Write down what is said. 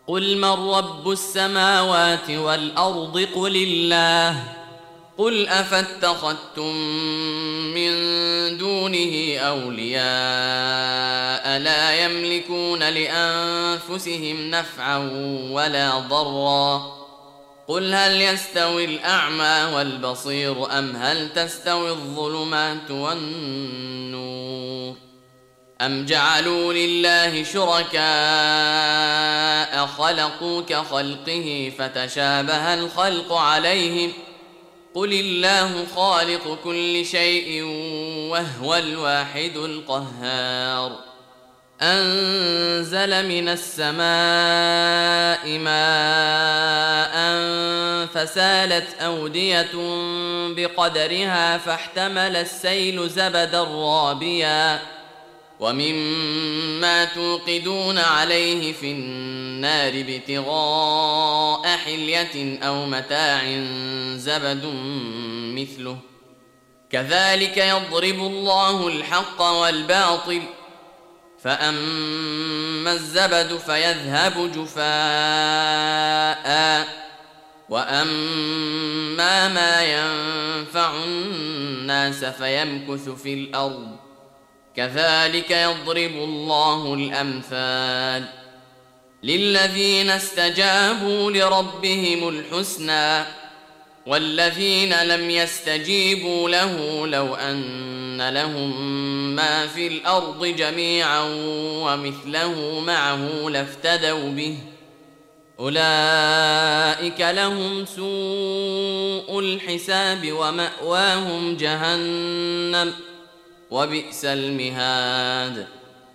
قل من رب السماوات والأرض قل الله. قل أفاتخذتم من دونه أولياء لا يملكون لأنفسهم نفعا ولا ضرا. قل هل يستوي الأعمى والبصير أم هل تستوي الظلمات والنور أم جعلوا لله شركاء خلقوا كخلقه فتشابه الخلق عليهم. قل الله خالق كل شيء وهو الواحد القهار. أنزل من السماء ماء فسالت أودية بقدرها فاحتمل السيل زبدا رابيا ومما توقدون عليه في النار ابتغاء حلية أو متاع زبد مثله كذلك يضرب الله الحق والباطل فأما الزبد فيذهب جفاء وأما ما ينفع الناس فيمكث في الأرض كذلك يضرب الله الأمثال. للذين استجابوا لربهم الحسنى والذين لم يستجيبوا له لو أن لهم ما في الأرض جميعا ومثله معه لافتدوا به أولئك لهم سوء الحساب ومأواهم جهنم وبئس المهاد.